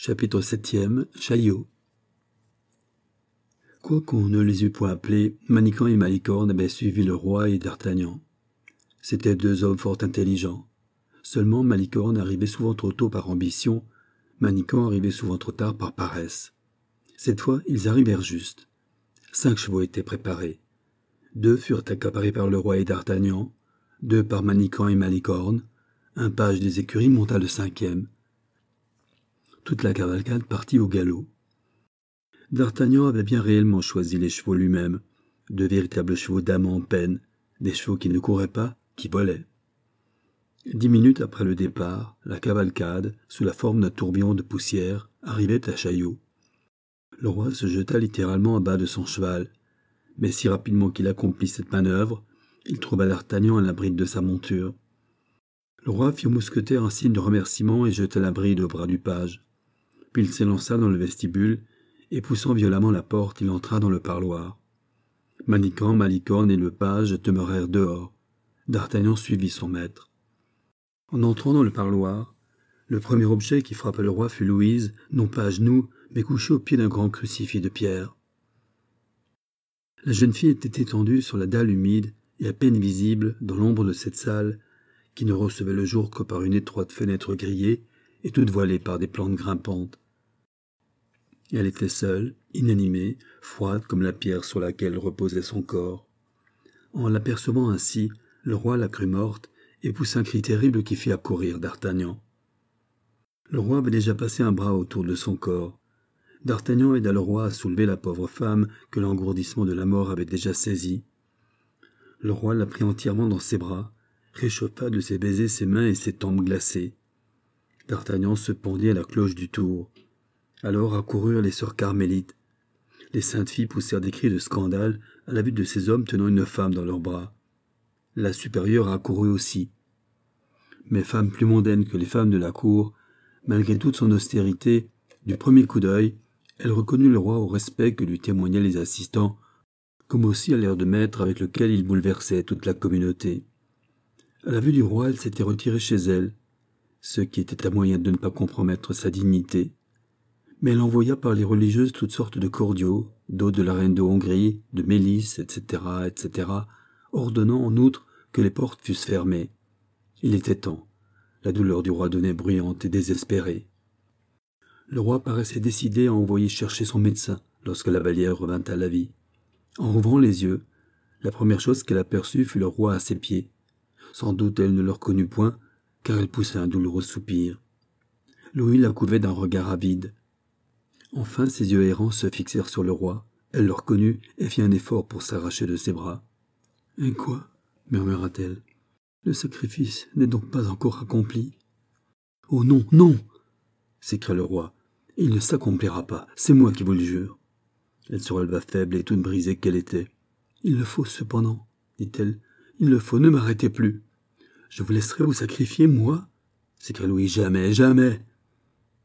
Chapitre 7e. Chaillot. Quoiqu'on ne les eût point appelés, Manicamp et Malicorne avaient suivi le roi et d'Artagnan. C'étaient deux hommes fort intelligents. Seulement Malicorne arrivait souvent trop tôt par ambition, Manicamp arrivait souvent trop tard par paresse. Cette fois, ils arrivèrent juste. 5 chevaux étaient préparés. 2 furent accaparés par le roi et d'Artagnan, 2 par Manicamp et Malicorne. Un page des écuries monta le 5e. Toute la cavalcade partit au galop. D'Artagnan avait bien réellement choisi les chevaux lui-même, 2 véritables chevaux d'âme en peine, des chevaux qui ne couraient pas, qui volaient. 10 minutes après le départ, la cavalcade, sous la forme d'un tourbillon de poussière, arrivait à Chaillot. Le roi se jeta littéralement à bas de son cheval, mais si rapidement qu'il accomplit cette manœuvre, il trouva d'Artagnan à la bride de sa monture. Le roi fit au mousquetaire un signe de remerciement et jeta la bride au bras du page. Puis il s'élança dans le vestibule, et poussant violemment la porte, il entra dans le parloir. Manicamp, Malicorne et le page demeurèrent dehors. D'Artagnan suivit son maître. En entrant dans le parloir, le premier objet qui frappa le roi fut Louise, non pas à genoux, mais couchée au pied d'un grand crucifix de pierre. La jeune fille était étendue sur la dalle humide et à peine visible dans l'ombre de cette salle qui ne recevait le jour que par une étroite fenêtre grillée et toute voilée par des plantes grimpantes. Elle était seule, inanimée, froide comme la pierre sur laquelle reposait son corps. En l'apercevant ainsi, le roi la crut morte et poussa un cri terrible qui fit accourir d'Artagnan. Le roi avait déjà passé un bras autour de son corps. D'Artagnan aida le roi à soulever la pauvre femme que l'engourdissement de la mort avait déjà saisie. Le roi la prit entièrement dans ses bras, réchauffa de ses baisers ses mains et ses tempes glacées. D'Artagnan se pendit à la cloche du tour. Alors accoururent les sœurs carmélites. Les saintes filles poussèrent des cris de scandale à la vue de ces hommes tenant une femme dans leurs bras. La supérieure accourut aussi. Mais femme plus mondaine que les femmes de la cour, malgré toute son austérité, du premier coup d'œil, elle reconnut le roi au respect que lui témoignaient les assistants, comme aussi à l'air de maître avec lequel il bouleversait toute la communauté. À la vue du roi, elle s'était retirée chez elle, ce qui était un moyen de ne pas compromettre sa dignité. Mais elle envoya par les religieuses toutes sortes de cordiaux, d'eau de la reine de Hongrie, de Mélice, etc., etc., ordonnant en outre que les portes fussent fermées. Il était temps. La douleur du roi devenait bruyante et désespérée. Le roi paraissait décidé à envoyer chercher son médecin lorsque la Vallière revint à la vie. En rouvrant les yeux, la première chose qu'elle aperçut fut le roi à ses pieds. Sans doute elle ne le reconnut point, car elle poussa un douloureux soupir. Louis la couvait d'un regard avide. Enfin ses yeux errants se fixèrent sur le roi. Elle le reconnut et fit un effort pour s'arracher de ses bras. « Et quoi ?» murmura-t-elle. « Le sacrifice n'est donc pas encore accompli ?»« Oh non, non !» s'écria le roi. « Il ne s'accomplira pas, c'est moi qui vous le jure. » Elle se releva faible et toute brisée qu'elle était. « Il le faut cependant, dit-elle. Il le faut, ne m'arrêtez plus. »« Je vous laisserai vous sacrifier, moi ?» s'écria Louis. « Jamais, jamais !»« Bon, »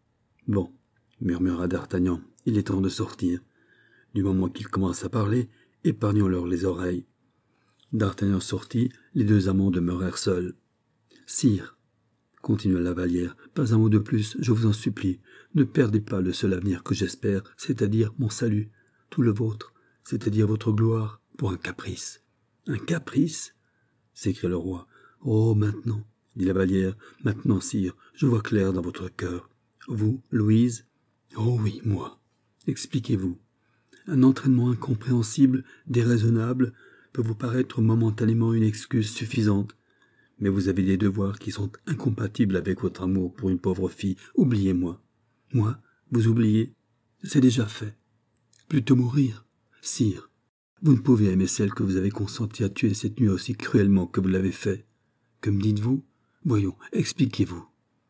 murmura d'Artagnan, « il est temps de sortir. » Du moment qu'il commence à parler, épargnons-leur les oreilles. D'Artagnan sortit, les deux amants demeurèrent seuls. « Sire, » continua la Vallière, « pas un mot de plus, je vous en supplie. Ne perdez pas le seul avenir que j'espère, c'est-à-dire mon salut, tout le vôtre, c'est-à-dire votre gloire, pour un caprice. »« Un caprice ?» s'écria le roi. « Oh, maintenant, » dit la Vallière, « maintenant, sire, je vois clair dans votre cœur. Vous, Louise ? Oh oui, moi. Expliquez-vous. Un entraînement incompréhensible, déraisonnable, peut vous paraître momentanément une excuse suffisante. Mais vous avez des devoirs qui sont incompatibles avec votre amour pour une pauvre fille. Oubliez-moi. Moi, vous oubliez, c'est déjà fait. Plutôt mourir. Sire, vous ne pouvez aimer celle que vous avez consenti à tuer cette nuit aussi cruellement que vous l'avez fait. Que me dites-vous ? Voyons, expliquez-vous.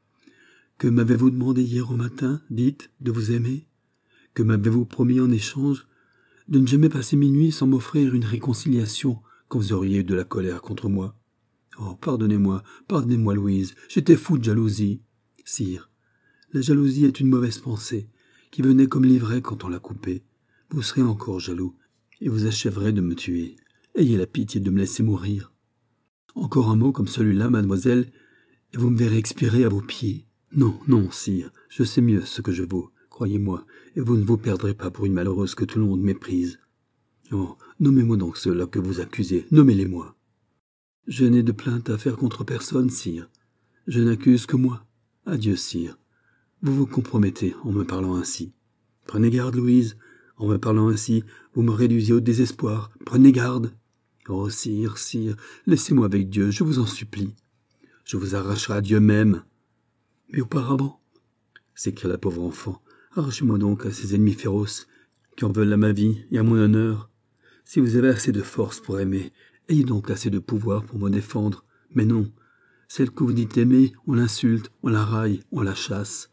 Que m'avez-vous demandé hier au matin, dites, de vous aimer ? Que m'avez-vous promis en échange ? De ne jamais passer minuit sans m'offrir une réconciliation quand vous auriez eu de la colère contre moi. Oh, pardonnez-moi, Louise, j'étais fou de jalousie. Sire, la jalousie est une mauvaise pensée, qui venait comme l'ivraie quand on l'a coupée. Vous serez encore jaloux, et vous achèverez de me tuer. Ayez la pitié de me laisser mourir. Encore un mot comme celui-là, mademoiselle, et vous me verrez expirer à vos pieds. Non, non, sire, je sais mieux ce que je vaux, croyez-moi, et vous ne vous perdrez pas pour une malheureuse que tout le monde méprise. Oh, nommez-moi donc ceux-là que vous accusez, nommez-les-moi. Je n'ai de plainte à faire contre personne, sire. Je n'accuse que moi. Adieu, sire. Vous vous compromettez en me parlant ainsi. Prenez garde, Louise. En me parlant ainsi, vous me réduisez au désespoir. Prenez garde. Oh, sire, sire, laissez-moi avec Dieu, je vous en supplie. Je vous arracherai à Dieu même. Mais auparavant, s'écria la pauvre enfant, arrachez-moi donc à ces ennemis féroces qui en veulent à ma vie et à mon honneur. Si vous avez assez de force pour aimer, ayez donc assez de pouvoir pour me défendre. Mais non, celle que vous dites aimer, on l'insulte, on la raille, on la chasse.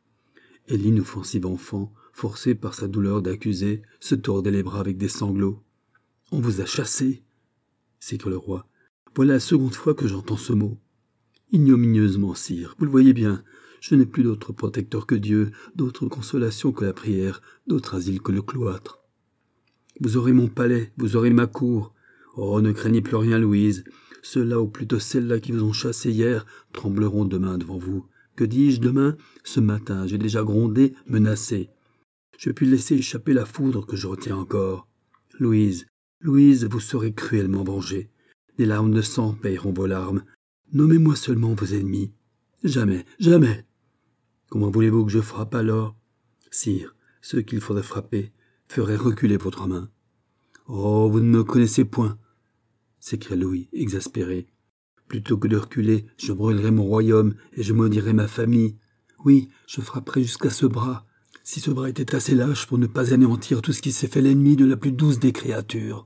Et l'inoffensive enfant, forcée par sa douleur d'accuser, se tordait les bras avec des sanglots. « On vous a chassé !» s'écria le roi. « Voilà la seconde fois que j'entends ce mot. »« Ignominieusement, sire, vous le voyez bien, je n'ai plus d'autre protecteur que Dieu, d'autre consolation que la prière, d'autre asile que le cloître. Vous aurez mon palais, vous aurez ma cour. Oh, ne craignez plus rien, Louise. Ceux-là, ou plutôt celles-là qui vous ont chassé hier, trembleront demain devant vous. Que dis-je demain? Ce matin, j'ai déjà grondé, menacé. Je puis laisser échapper la foudre que je retiens encore. Louise, Louise, vous serez cruellement vengée. Des larmes de sang payeront vos larmes. Nommez-moi seulement vos ennemis. Jamais, jamais. Comment voulez-vous que je frappe alors? Sire, ceux qu'il faudrait frapper feraient reculer votre main. Oh, vous ne me connaissez point, s'écria Louis, exaspéré. Plutôt que de reculer, je brûlerai mon royaume et je maudirai ma famille. Oui, je frapperai jusqu'à ce bras, si ce bras était assez lâche pour ne pas anéantir tout ce qui s'est fait l'ennemi de la plus douce des créatures.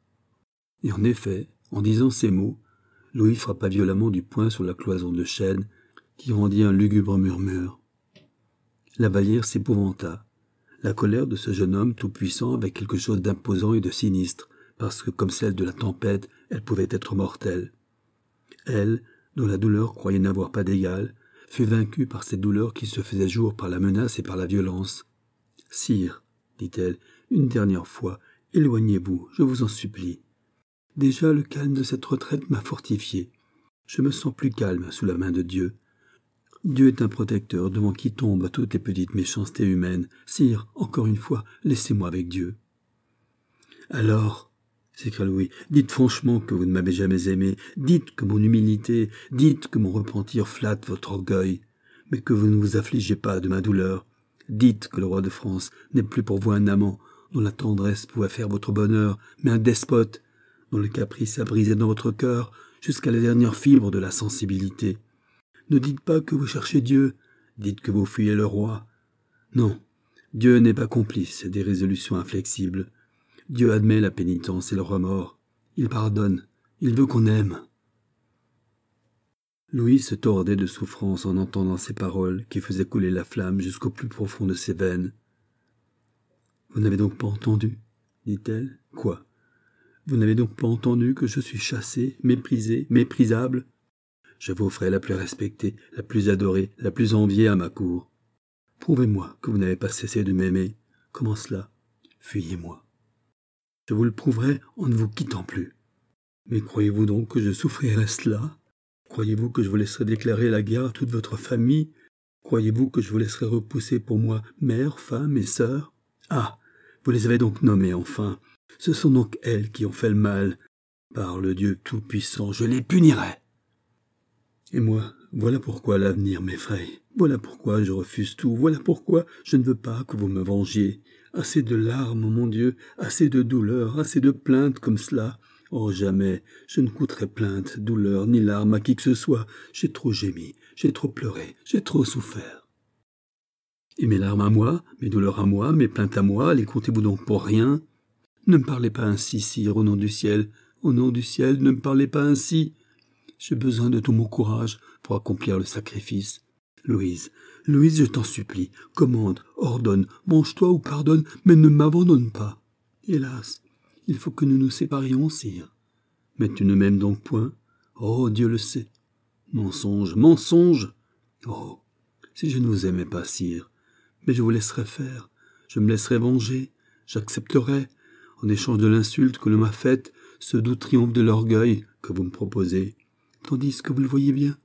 Et en effet, en disant ces mots, Louis frappa violemment du poing sur la cloison de chêne, qui rendit un lugubre murmure. La Vallière s'épouvanta. La colère de ce jeune homme tout-puissant avait quelque chose d'imposant et de sinistre, parce que, comme celle de la tempête, elle pouvait être mortelle. Elle, dont la douleur croyait n'avoir pas d'égal, fut vaincue par cette douleur qui se faisait jour par la menace et par la violence. « Sire, dit-elle, une dernière fois, éloignez-vous, je vous en supplie. Déjà le calme de cette retraite m'a fortifié. Je me sens plus calme sous la main de Dieu. Dieu est un protecteur devant qui tombent toutes les petites méchancetés humaines. Sire, encore une fois, laissez-moi avec Dieu. » « Alors, s'écria Louis, dites franchement que vous ne m'avez jamais aimé, dites que mon humilité, dites que mon repentir flatte votre orgueil, mais que vous ne vous affligez pas de ma douleur. Dites que le roi de France n'est plus pour vous un amant dont la tendresse pouvait faire votre bonheur, mais un despote dont le caprice a brisé dans votre cœur jusqu'à la dernière fibre de la sensibilité. Ne dites pas que vous cherchez Dieu, dites que vous fuyez le roi. Non, Dieu n'est pas complice des résolutions inflexibles. Dieu admet la pénitence et le remords. Il pardonne. Il veut qu'on aime. Louis se tordait de souffrance en entendant ces paroles qui faisaient couler la flamme jusqu'au plus profond de ses veines. « Vous n'avez donc pas entendu ?» dit-elle. « Quoi? Vous n'avez donc pas entendu que je suis chassé, méprisé, méprisable? Je vous ferai la plus respectée, la plus adorée, la plus enviée à ma cour. Prouvez-moi que vous n'avez pas cessé de m'aimer. Comment cela? Fuyez-moi. Je vous le prouverai en ne vous quittant plus. Mais croyez-vous donc que je souffrirai cela? Croyez-vous que je vous laisserai déclarer la guerre à toute votre famille? Croyez-vous que je vous laisserai repousser pour moi mère, femme et sœur? Ah, vous les avez donc nommées enfin. Ce sont donc elles qui ont fait le mal. Par le Dieu tout-puissant, je les punirai. Et moi, voilà pourquoi l'avenir m'effraie. Voilà pourquoi je refuse tout. Voilà pourquoi je ne veux pas que vous me vengiez. Assez de larmes, mon Dieu, assez de douleurs, assez de plaintes comme cela. Oh, jamais, je ne coûterai plainte, douleur, ni larmes à qui que ce soit. J'ai trop gémi, j'ai trop pleuré, j'ai trop souffert. Et mes larmes à moi, mes douleurs à moi, mes plaintes à moi, les comptez-vous donc pour rien? Ne me parlez pas ainsi, sire, au nom du ciel. Au nom du ciel, ne me parlez pas ainsi. J'ai besoin de tout mon courage pour accomplir le sacrifice. Louise, Louise, je t'en supplie, commande, ordonne, mange-toi ou pardonne, mais ne m'abandonne pas. Hélas, il faut que nous nous séparions, sire. Mais tu ne m'aimes donc point? Oh, Dieu le sait. Mensonge, mensonge! Oh, si je ne vous aimais pas, sire, mais je vous laisserais faire, je me laisserais venger, j'accepterais, en échange de l'insulte que l'on m'a faite, ce doux triomphe de l'orgueil que vous me proposez. Tandis que vous le voyez bien,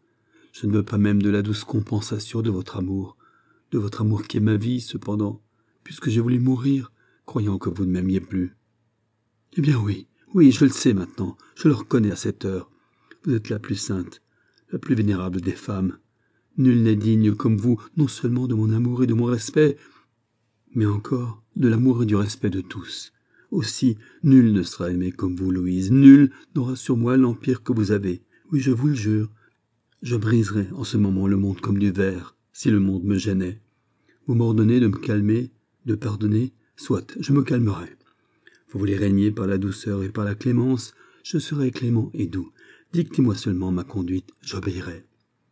Je ne veux pas même de la douce compensation de votre amour qui est ma vie, cependant, puisque j'ai voulu mourir, croyant que vous ne m'aimiez plus. Eh bien oui, oui, je le sais maintenant, je le reconnais à cette heure. Vous êtes la plus sainte, la plus vénérable des femmes. Nul n'est digne comme vous, non seulement de mon amour et de mon respect, mais encore de l'amour et du respect de tous. Aussi, nul ne sera aimé comme vous, Louise. Nul n'aura sur moi l'empire que vous avez. Oui, je vous le jure. Je briserai en ce moment le monde comme du verre, si le monde me gênait. Vous m'ordonnez de me calmer, de pardonner, soit, je me calmerai. Vous voulez régner par la douceur et par la clémence, je serai clément et doux. Dictez-moi seulement ma conduite, j'obéirai.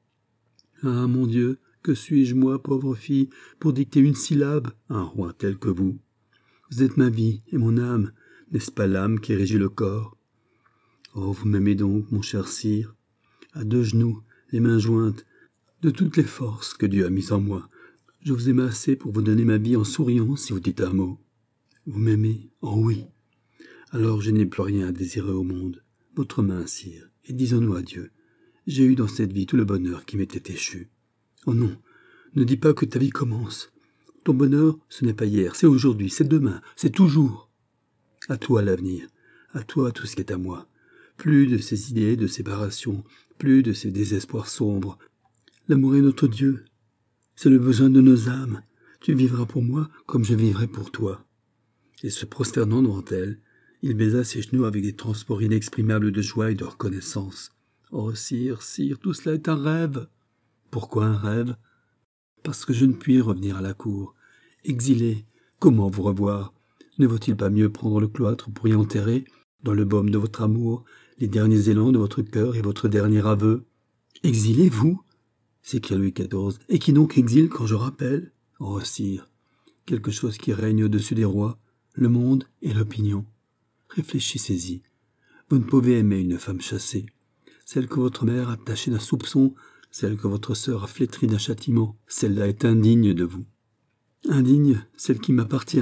Ah, mon Dieu, que suis-je, moi, pauvre fille, pour dicter une syllabe à un roi tel que vous? Vous êtes ma vie et mon âme, n'est-ce pas l'âme qui régit le corps? Oh, vous m'aimez donc, mon cher sire, à deux genoux, les mains jointes, de toutes les forces que Dieu a mises en moi. Je vous aime assez pour vous donner ma vie en souriant si vous dites un mot. Vous m'aimez? Oh oui. Alors je n'ai plus rien à désirer au monde. Votre main, sire, et disons-nous adieu. J'ai eu dans cette vie tout le bonheur qui m'était échu. Oh non, ne dis pas que ta vie commence. Ton bonheur, ce n'est pas hier, c'est aujourd'hui, c'est demain, c'est toujours. À toi l'avenir, à toi tout ce qui est à moi. Plus de ces idées de séparation, plus de ces désespoirs sombres. L'amour est notre Dieu. C'est le besoin de nos âmes. Tu vivras pour moi comme je vivrai pour toi. Et se prosternant devant elle, il baisa ses genoux avec des transports inexprimables de joie et de reconnaissance. Oh, sire, sire, tout cela est un rêve. Pourquoi un rêve? Parce que je ne puis revenir à la cour. Exilé, comment vous revoir? Ne vaut-il pas mieux prendre le cloître pour y enterrer, dans le baume de votre amour, les derniers élans de votre cœur et votre dernier aveu? Exilé, vous? S'écria Louis XIV. Et qui donc exile quand je rappelle? Oh, sire, quelque chose qui règne au-dessus des rois, le monde et l'opinion. Réfléchissez-y. Vous ne pouvez aimer une femme chassée, celle que votre mère a tachée d'un soupçon, celle que votre sœur a flétrie d'un châtiment. Celle-là est indigne de vous. Indigne, celle qui m'appartient?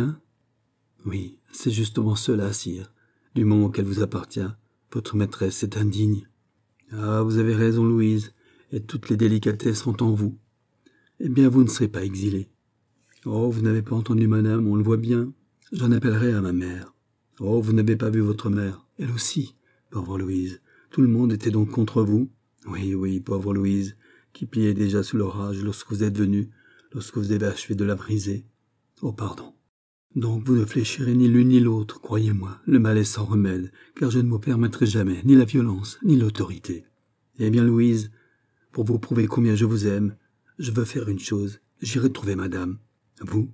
Oui, c'est justement cela, sire. Du moment qu'elle vous appartient, votre maîtresse est indigne. Ah, vous avez raison, Louise, et toutes les délicatesses sont en vous. Eh bien, vous ne serez pas exilée. Oh, vous n'avez pas entendu madame, on le voit bien. J'en appellerai à ma mère. Oh, vous n'avez pas vu votre mère, elle aussi, pauvre Louise. Tout le monde était donc contre vous? Oui, oui, pauvre Louise, qui pliait déjà sous l'orage lorsque vous êtes venue, lorsque vous avez achevé de la briser. Oh, pardon. Donc vous ne fléchirez ni l'une ni l'autre, croyez-moi, le mal est sans remède, car je ne vous permettrai jamais ni la violence, ni l'autorité. Eh bien, Louise, pour vous prouver combien je vous aime, je veux faire une chose, j'irai trouver madame. Vous?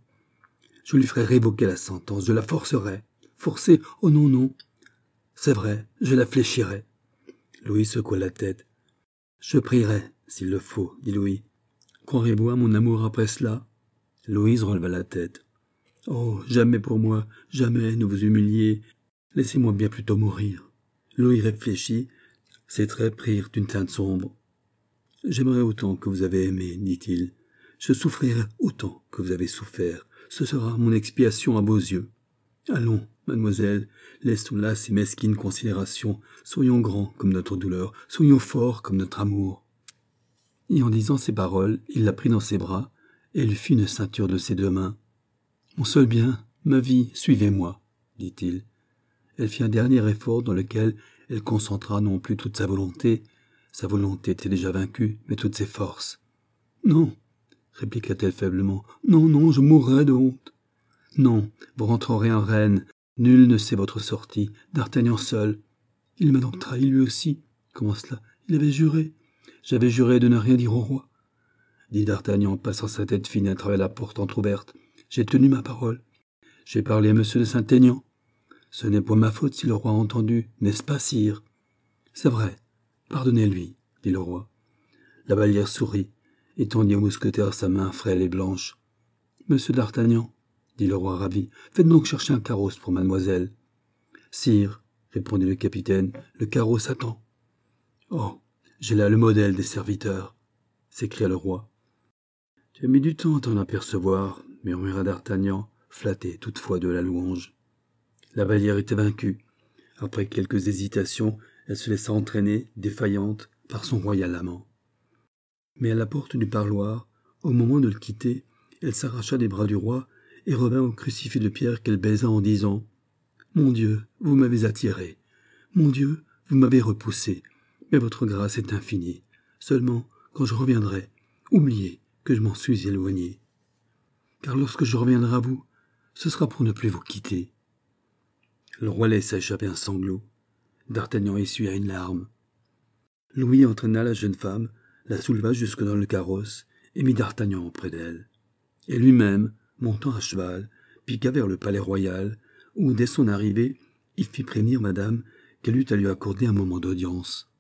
Je lui ferai révoquer la sentence, je la forcerai. Forcer? Oh non, non. C'est vrai, je la fléchirai. Louis secoua la tête. Je prierai, s'il le faut, dit Louis. Croirez-vous à mon amour après cela? Louise releva la tête. Oh, jamais pour moi, jamais ne vous humilier. Laissez-moi bien plutôt mourir. Louis réfléchit, ses traits prirent une teinte sombre. J'aimerais autant que vous avez aimé, dit-il. Je souffrirai autant que vous avez souffert. Ce sera mon expiation à vos yeux. Allons, mademoiselle, laissons là ces mesquines considérations. Soyons grands comme notre douleur, soyons forts comme notre amour. Et en disant ces paroles, il la prit dans ses bras et lui fit une ceinture de ses deux mains. Mon seul bien, ma vie, suivez-moi, dit-il. Elle fit un dernier effort dans lequel elle concentra non plus toute sa volonté était déjà vaincue, mais toutes ses forces. Non, répliqua-t-elle faiblement, non, non, je mourrai de honte. Non, vous rentrerez en reine, nul ne sait votre sortie, D'Artagnan seul. Il m'a donc trahi lui aussi. Comment cela? Il avait juré. J'avais juré de ne rien dire au roi, dit D'Artagnan, passant sa tête fine à travers la porte entr'ouverte. J'ai tenu ma parole. J'ai parlé à monsieur de Saint-Aignan. Ce n'est point ma faute si le roi a entendu, n'est-ce pas, sire? C'est vrai. Pardonnez-lui, dit le roi. La Vallière sourit, et tendit au mousquetaire sa main frêle et blanche. Monsieur d'Artagnan, dit le roi ravi, faites donc chercher un carrosse pour mademoiselle. Sire, répondit le capitaine, le carrosse attend. Oh, j'ai là le modèle des serviteurs, s'écria le roi. Tu as mis du temps à t'en apercevoir, murmura D'Artagnan, flatté toutefois de la louange. La Vallière était vaincue. Après quelques hésitations, elle se laissa entraîner, défaillante, par son royal amant. Mais à la porte du parloir, au moment de le quitter, elle s'arracha des bras du roi et revint au crucifix de pierre qu'elle baisa en disant « Mon Dieu, vous m'avez attiré. Mon Dieu, vous m'avez repoussé. Mais votre grâce est infinie. Seulement, quand je reviendrai, oubliez que je m'en suis éloigné. Car lorsque je reviendrai à vous, ce sera pour ne plus vous quitter. » Le roi laissa échapper un sanglot. D'Artagnan essuya une larme. Louis entraîna la jeune femme, la souleva jusque dans le carrosse et mit d'Artagnan auprès d'elle. Et lui-même, montant à cheval, piqua vers le palais royal, où, dès son arrivée, il fit prévenir madame qu'elle eut à lui accorder un moment d'audience.